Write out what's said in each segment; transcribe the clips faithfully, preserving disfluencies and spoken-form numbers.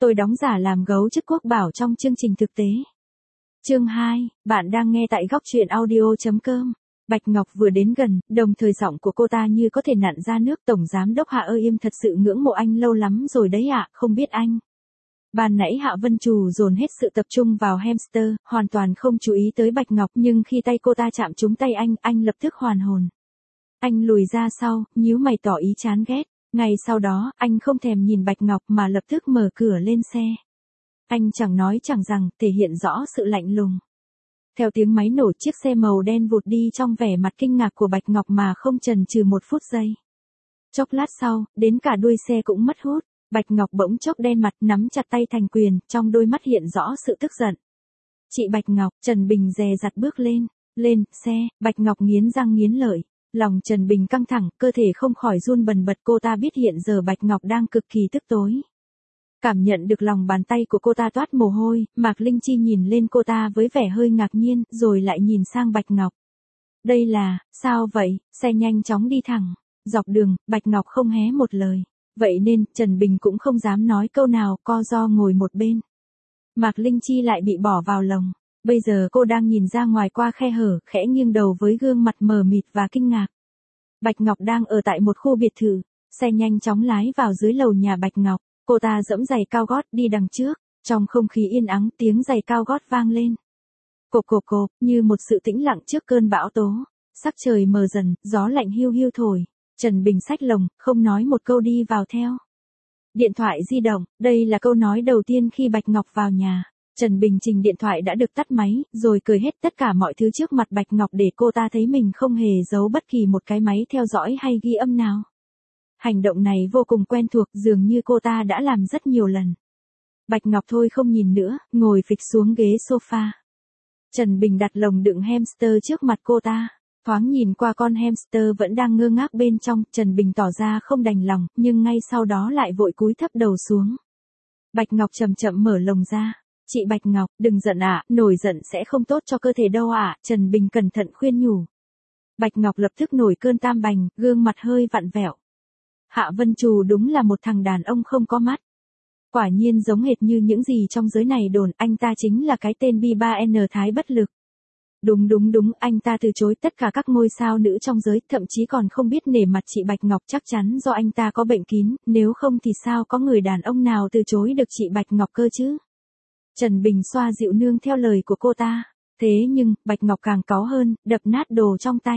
tôi đóng giả làm gấu chức quốc bảo trong chương trình thực tế. Chương hai, bạn đang nghe tại góc truyện audio chấm com. Bạch Ngọc vừa đến gần, đồng thời giọng của cô ta như có thể nặn ra nước. Tổng giám đốc Hạ ơi, em thật sự ngưỡng mộ anh lâu lắm rồi đấy ạ, không biết anh. Ban nãy Hạ Vân Trù dồn hết sự tập trung vào hamster, hoàn toàn không chú ý tới Bạch Ngọc, nhưng khi tay cô ta chạm trúng tay anh, anh lập tức hoàn hồn. Anh lùi ra sau, nhíu mày tỏ ý chán ghét. Ngay sau đó, anh không thèm nhìn Bạch Ngọc mà lập tức mở cửa lên xe. Anh chẳng nói chẳng rằng, thể hiện rõ sự lạnh lùng. Theo tiếng máy nổ, chiếc xe màu đen vụt đi trong vẻ mặt kinh ngạc của Bạch Ngọc mà không chần chừ một phút giây. Chốc lát sau, đến cả đuôi xe cũng mất hút. Bạch Ngọc bỗng chốc đen mặt, nắm chặt tay thành quyền, trong đôi mắt hiện rõ sự tức giận. Chị Bạch Ngọc, Trần Bình dè dặt bước lên. Lên xe, Bạch Ngọc nghiến răng nghiến lợi. Lòng Trần Bình căng thẳng, cơ thể không khỏi run bần bật. Cô ta biết hiện giờ Bạch Ngọc đang cực kỳ tức tối. Cảm nhận được lòng bàn tay của cô ta toát mồ hôi, Mạc Linh Chi nhìn lên cô ta với vẻ hơi ngạc nhiên, rồi lại nhìn sang Bạch Ngọc. Đây là, sao vậy? Xe nhanh chóng đi thẳng. Dọc đường, Bạch Ngọc không hé một lời. Vậy nên, Trần Bình cũng không dám nói câu nào, co ro ngồi một bên. Mạc Linh Chi lại bị bỏ vào lồng. Bây giờ cô đang nhìn ra ngoài qua khe hở, khẽ nghiêng đầu với gương mặt mờ mịt và kinh ngạc. Bạch Ngọc đang ở tại một khu biệt thự. Xe nhanh chóng lái vào dưới lầu nhà Bạch Ngọc. Cô ta giẫm giày cao gót đi đằng trước. Trong không khí yên ắng, tiếng giày cao gót vang lên. Cộp cộp cộp, như một sự tĩnh lặng trước cơn bão tố. Sắc trời mờ dần, gió lạnh hiu hiu thổi. Trần Bình xách lồng, không nói một câu đi vào theo. Điện thoại di động, đây là câu nói đầu tiên khi Bạch Ngọc vào nhà. Trần Bình trình điện thoại đã được tắt máy, rồi cười hết tất cả mọi thứ trước mặt Bạch Ngọc để cô ta thấy mình không hề giấu bất kỳ một cái máy theo dõi hay ghi âm nào. Hành động này vô cùng quen thuộc, dường như cô ta đã làm rất nhiều lần. Bạch Ngọc thôi không nhìn nữa, ngồi phịch xuống ghế sofa. Trần Bình đặt lồng đựng hamster trước mặt cô ta. Thoáng nhìn qua con hamster vẫn đang ngơ ngác bên trong, Trần Bình tỏ ra không đành lòng, nhưng ngay sau đó lại vội cúi thấp đầu xuống. Bạch Ngọc chậm chậm mở lồng ra. Chị Bạch Ngọc, đừng giận ạ, nổi giận sẽ không tốt cho cơ thể đâu ạ, Trần Bình cẩn thận khuyên nhủ. Bạch Ngọc lập tức nổi cơn tam bành, gương mặt hơi vặn vẹo. Hạ Vân Trù đúng là một thằng đàn ông không có mắt. Quả nhiên giống hệt như những gì trong giới này đồn, anh ta chính là cái tên B ba N Thái bất lực. Đúng đúng đúng, anh ta từ chối tất cả các ngôi sao nữ trong giới, thậm chí còn không biết nể mặt chị Bạch Ngọc, chắc chắn do anh ta có bệnh kín, nếu không thì sao có người đàn ông nào từ chối được chị Bạch Ngọc cơ chứ. Trần Bình xoa dịu nương theo lời của cô ta. Thế nhưng, Bạch Ngọc càng cáu hơn, đập nát đồ trong tay.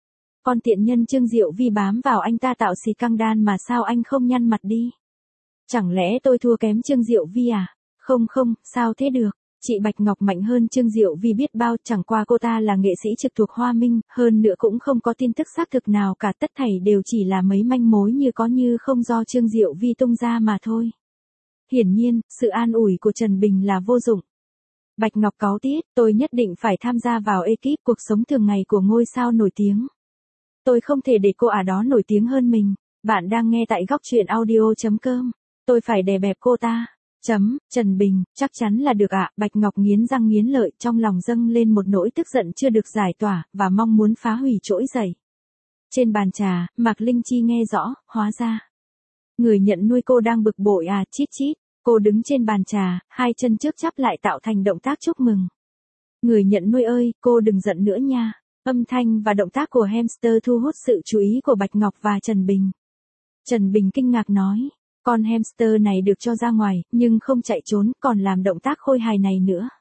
Con tiện nhân Trương Diệu Vi bám vào anh ta tạo xì căng đan mà sao anh không nhăn mặt đi. Chẳng lẽ tôi thua kém Trương Diệu Vi à? Không không, sao thế được. Chị Bạch Ngọc mạnh hơn Trương Diệu Vi biết bao, chẳng qua cô ta là nghệ sĩ trực thuộc Hoa Minh, hơn nữa cũng không có tin tức xác thực nào cả, tất thảy đều chỉ là mấy manh mối như có như không do Trương Diệu Vi tung ra mà thôi. Hiển nhiên, sự an ủi của Trần Bình là vô dụng. Bạch Ngọc cáu tiết, tôi nhất định phải tham gia vào ekip cuộc sống thường ngày của ngôi sao nổi tiếng. Tôi không thể để cô ả đó nổi tiếng hơn mình. Bạn đang nghe tại góc truyện audio chấm com. Tôi phải đè bẹp cô ta. Chấm, Trần Bình, chắc chắn là được ạ. Bạch Ngọc nghiến răng nghiến lợi, trong lòng dâng lên một nỗi tức giận chưa được giải tỏa, và mong muốn phá hủy trỗi dậy. Trên bàn trà, Mạc Linh Chi nghe rõ, hóa ra. Người nhận nuôi cô đang bực bội à, chít chít. Cô đứng trên bàn trà, hai chân trước chắp lại tạo thành động tác chúc mừng. Người nhận nuôi ơi, cô đừng giận nữa nha. Âm thanh và động tác của hamster thu hút sự chú ý của Bạch Ngọc và Trần Bình. Trần Bình kinh ngạc nói, con hamster này được cho ra ngoài, nhưng không chạy trốn, còn làm động tác khôi hài này nữa.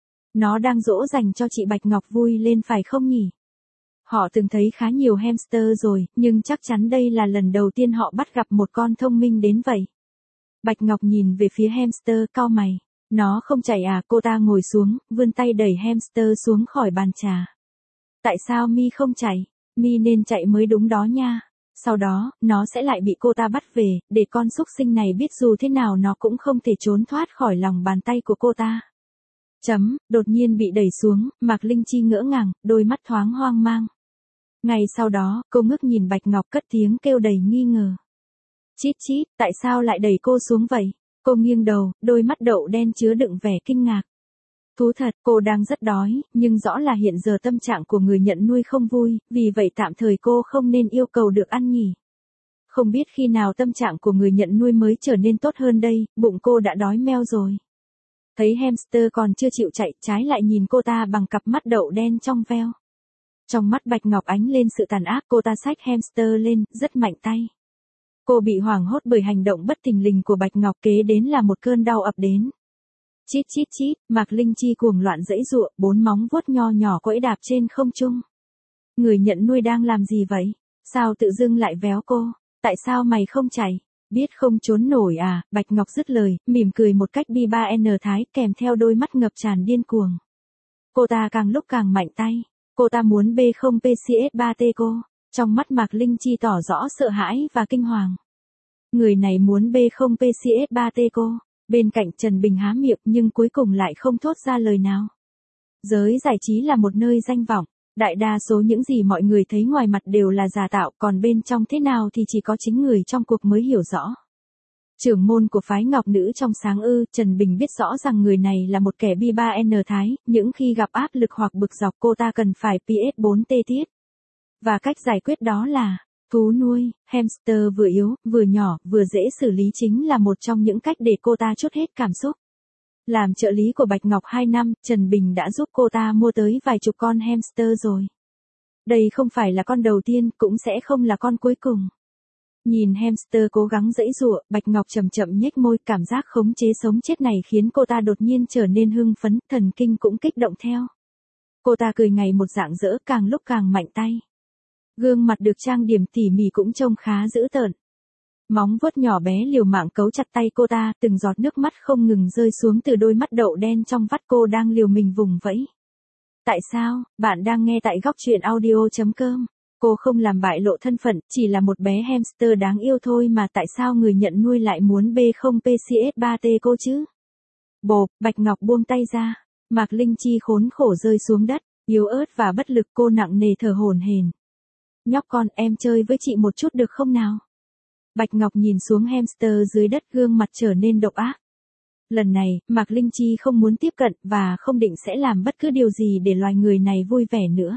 Nó đang dỗ dành cho chị Bạch Ngọc vui lên phải không nhỉ? Họ từng thấy khá nhiều hamster rồi, nhưng chắc chắn đây là lần đầu tiên họ bắt gặp một con thông minh đến vậy. Bạch Ngọc nhìn về phía hamster, cau mày. Nó không chạy à? Cô ta ngồi xuống, vươn tay đẩy hamster xuống khỏi bàn trà. Tại sao Mi không chạy? Mi nên chạy mới đúng đó nha. Sau đó, nó sẽ lại bị cô ta bắt về, để con súc sinh này biết dù thế nào nó cũng không thể trốn thoát khỏi lòng bàn tay của cô ta. Chấm, đột nhiên bị đẩy xuống, Mạc Linh Chi ngỡ ngàng, đôi mắt thoáng hoang mang. Ngay sau đó, cô ngước nhìn Bạch Ngọc cất tiếng kêu đầy nghi ngờ. Chít chít, tại sao lại đẩy cô xuống vậy? Cô nghiêng đầu, đôi mắt đậu đen chứa đựng vẻ kinh ngạc. Thú thật, cô đang rất đói, nhưng rõ là hiện giờ tâm trạng của người nhận nuôi không vui, vì vậy tạm thời cô không nên yêu cầu được ăn nhỉ. Không biết khi nào tâm trạng của người nhận nuôi mới trở nên tốt hơn đây, bụng cô đã đói meo rồi. Thấy hamster còn chưa chịu chạy, trái lại nhìn cô ta bằng cặp mắt đậu đen trong veo. Trong mắt Bạch Ngọc ánh lên sự tàn ác, cô ta xách hamster lên, rất mạnh tay. Cô bị hoảng hốt bởi hành động bất thình lình của Bạch Ngọc, kế đến là một cơn đau ập đến. Chít chít chít, Mạc Linh Chi cuồng loạn giãy giụa, bốn móng vuốt nho nhỏ quẫy đạp trên không trung. Người nhận nuôi đang làm gì vậy? Sao tự dưng lại véo cô? Tại sao mày không chạy? Biết không trốn nổi à? Bạch Ngọc dứt lời, mỉm cười một cách bi ba n thái, kèm theo đôi mắt ngập tràn điên cuồng. Cô ta càng lúc càng mạnh tay. Cô ta muốn B không P C S ba T cô. Trong mắt Mạc Linh Chi tỏ rõ sợ hãi và kinh hoàng. Người này muốn B không P C S ba T cô. Bên cạnh Trần Bình há miệng nhưng cuối cùng lại không thốt ra lời nào. Giới giải trí là một nơi danh vọng. Đại đa số những gì mọi người thấy ngoài mặt đều là giả tạo, còn bên trong thế nào thì chỉ có chính người trong cuộc mới hiểu rõ. Trưởng môn của phái Ngọc Nữ trong sáng ư, Trần Bình biết rõ rằng người này là một kẻ bi ba n thái, những khi gặp áp lực hoặc bực dọc cô ta cần phải P S bốn T tiết. Và cách giải quyết đó là, thú nuôi, hamster vừa yếu, vừa nhỏ, vừa dễ xử lý chính là một trong những cách để cô ta trút hết cảm xúc. Làm trợ lý của Bạch Ngọc hai năm, Trần Bình đã giúp cô ta mua tới vài chục con hamster rồi. Đây không phải là con đầu tiên, cũng sẽ không là con cuối cùng. Nhìn hamster cố gắng giãy giụa, Bạch Ngọc chậm chậm nhếch môi, cảm giác khống chế sống chết này khiến cô ta đột nhiên trở nên hưng phấn, thần kinh cũng kích động theo. Cô ta cười ngày một rạng rỡ, càng lúc càng mạnh tay. Gương mặt được trang điểm tỉ mỉ cũng trông khá dữ tợn. Móng vuốt nhỏ bé liều mạng cấu chặt tay cô ta, từng giọt nước mắt không ngừng rơi xuống từ đôi mắt đậu đen trong vắt, cô đang liều mình vùng vẫy. Tại sao? Bạn đang nghe tại góc truyện audio chấm com. Cô không làm bại lộ thân phận, chỉ là một bé hamster đáng yêu thôi mà, tại sao người nhận nuôi lại muốn B không P C S ba T cô chứ? Bộp, Bạch Ngọc buông tay ra. Mạc Linh Chi khốn khổ rơi xuống đất, yếu ớt và bất lực, cô nặng nề thở hổn hển. Nhóc con, em chơi với chị một chút được không nào? Bạch Ngọc nhìn xuống hamster dưới đất, gương mặt trở nên độc ác. Lần này, Mạc Linh Chi không muốn tiếp cận, và không định sẽ làm bất cứ điều gì để loài người này vui vẻ nữa.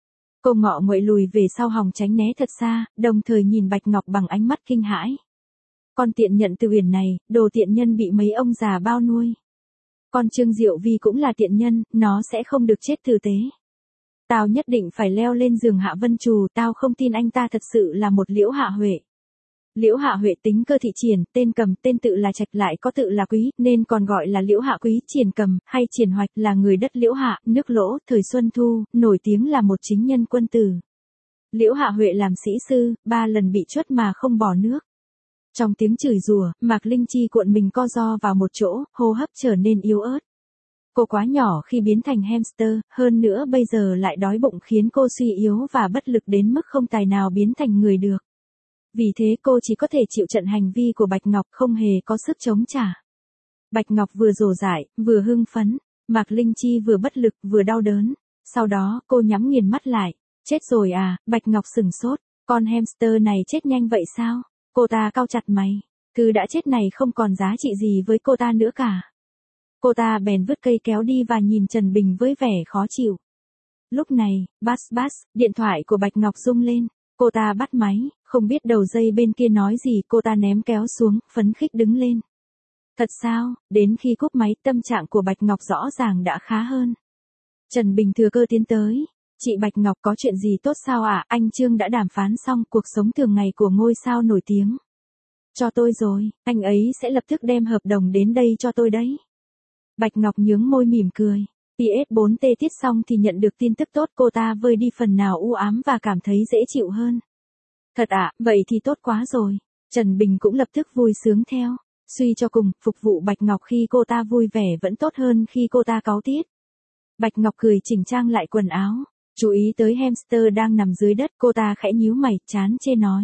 Cô ngọ nguậy lùi về sau hòng tránh né thật xa, đồng thời nhìn Bạch Ngọc bằng ánh mắt kinh hãi. Con tiện nhận từ Uyển này, đồ tiện nhân bị mấy ông già bao nuôi. Con Trương Diệu Vi cũng là tiện nhân, nó sẽ không được chết tử tế. Tao nhất định phải leo lên giường Hạ Vân Trù, tao không tin anh ta thật sự là một Liễu Hạ Huệ. Liễu Hạ Huệ tính cơ thị triển, tên cầm, tên tự là Trạch, lại có tự là Quý, nên còn gọi là Liễu Hạ Quý. Triển cầm, hay Triển Hoạch, là người đất Liễu Hạ, nước Lỗ, thời Xuân Thu, nổi tiếng là một chính nhân quân tử. Liễu Hạ Huệ làm sĩ sư, ba lần bị truất mà không bỏ nước. Trong tiếng chửi rủa, Mạc Linh Chi cuộn mình co ro vào một chỗ, hô hấp trở nên yếu ớt. Cô quá nhỏ khi biến thành hamster, hơn nữa bây giờ lại đói bụng khiến cô suy yếu và bất lực đến mức không tài nào biến thành người được. Vì thế cô chỉ có thể chịu trận hành vi của Bạch Ngọc, không hề có sức chống trả. Bạch Ngọc vừa rồ dại, vừa hưng phấn, Mạc Linh Chi vừa bất lực, vừa đau đớn. Sau đó, cô nhắm nghiền mắt lại. Chết rồi à? Bạch Ngọc sửng sốt. Con hamster này chết nhanh vậy sao? Cô ta cau chặt mày. Thứ đã chết này không còn giá trị gì với cô ta nữa cả. Cô ta bèn vứt cây kéo đi và nhìn Trần Bình với vẻ khó chịu. Lúc này, bass bass, điện thoại của Bạch Ngọc rung lên. Cô ta bắt máy, không biết đầu dây bên kia nói gì, cô ta ném kéo xuống, phấn khích đứng lên. Thật sao? Đến khi cúp máy, tâm trạng của Bạch Ngọc rõ ràng đã khá hơn. Trần Bình thừa cơ tiến tới. Chị Bạch Ngọc, có chuyện gì tốt sao ạ? À? Anh Trương đã đàm phán xong cuộc sống thường ngày của ngôi sao nổi tiếng. Cho tôi rồi, anh ấy sẽ lập tức đem hợp đồng đến đây cho tôi đấy. Bạch Ngọc nhướng môi mỉm cười. P S bốn T tiết xong thì nhận được tin tức tốt, cô ta vơi đi phần nào u ám và cảm thấy dễ chịu hơn. Thật ạ, à, vậy thì tốt quá rồi. Trần Bình cũng lập tức vui sướng theo. Suy cho cùng, phục vụ Bạch Ngọc khi cô ta vui vẻ vẫn tốt hơn khi cô ta cáu tiết. Bạch Ngọc cười chỉnh trang lại quần áo. Chú ý tới hamster đang nằm dưới đất, cô ta khẽ nhíu mày, chán chê nói.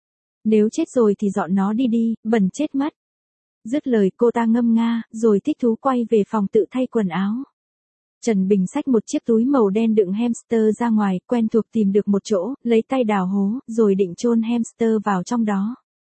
Nếu chết rồi thì dọn nó đi đi, bẩn chết mất. Dứt lời cô ta ngâm nga, rồi thích thú quay về phòng tự thay quần áo. Trần Bình xách một chiếc túi màu đen đựng hamster ra ngoài, quen thuộc tìm được một chỗ, lấy tay đào hố, rồi định chôn hamster vào trong đó.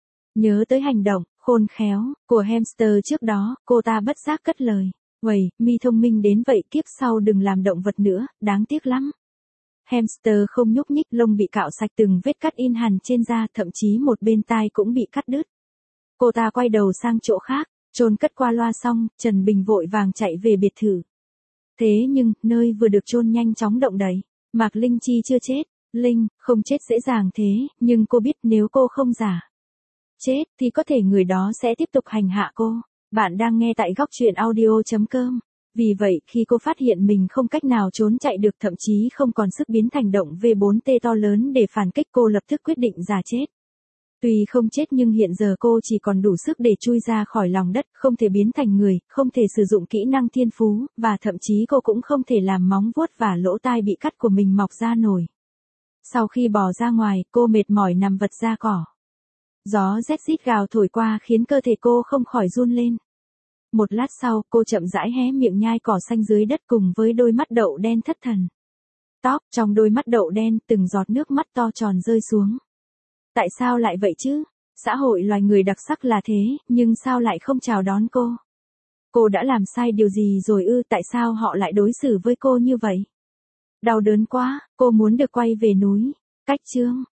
Nhớ tới hành động, khôn khéo, của hamster trước đó, cô ta bất giác cất lời. Uầy, mi thông minh đến vậy, kiếp sau đừng làm động vật nữa, đáng tiếc lắm. Hamster không nhúc nhích, lông bị cạo sạch, từng vết cắt in hẳn trên da, thậm chí một bên tai cũng bị cắt đứt. Cô ta quay đầu sang chỗ khác, chôn cất qua loa xong, Trần Bình vội vàng chạy về biệt thự. Thế nhưng, nơi vừa được chôn nhanh chóng động đậy. Mạc Linh Chi chưa chết. Linh, không chết dễ dàng thế, nhưng cô biết nếu cô không giả chết, thì có thể người đó sẽ tiếp tục hành hạ cô. Bạn đang nghe tại góc truyện audio chấm com. Vì vậy, khi cô phát hiện mình không cách nào trốn chạy được, thậm chí không còn sức biến thành động V bốn T to lớn để phản kích, cô lập tức quyết định giả chết. Tuy không chết nhưng hiện giờ cô chỉ còn đủ sức để chui ra khỏi lòng đất, không thể biến thành người, không thể sử dụng kỹ năng thiên phú, và thậm chí cô cũng không thể làm móng vuốt và lỗ tai bị cắt của mình mọc ra nổi. Sau khi bò ra ngoài, cô mệt mỏi nằm vật ra cỏ. Gió rét rít gào thổi qua khiến cơ thể cô không khỏi run lên. Một lát sau, cô chậm rãi hé miệng nhai cỏ xanh dưới đất cùng với đôi mắt đậu đen thất thần. Tóc, trong đôi mắt đậu đen, từng giọt nước mắt to tròn rơi xuống. Tại sao lại vậy chứ? Xã hội loài người đặc sắc là thế, nhưng sao lại không chào đón cô? Cô đã làm sai điều gì rồi ư? Tại sao họ lại đối xử với cô như vậy? Đau đớn quá, cô muốn được quay về núi. Cách chương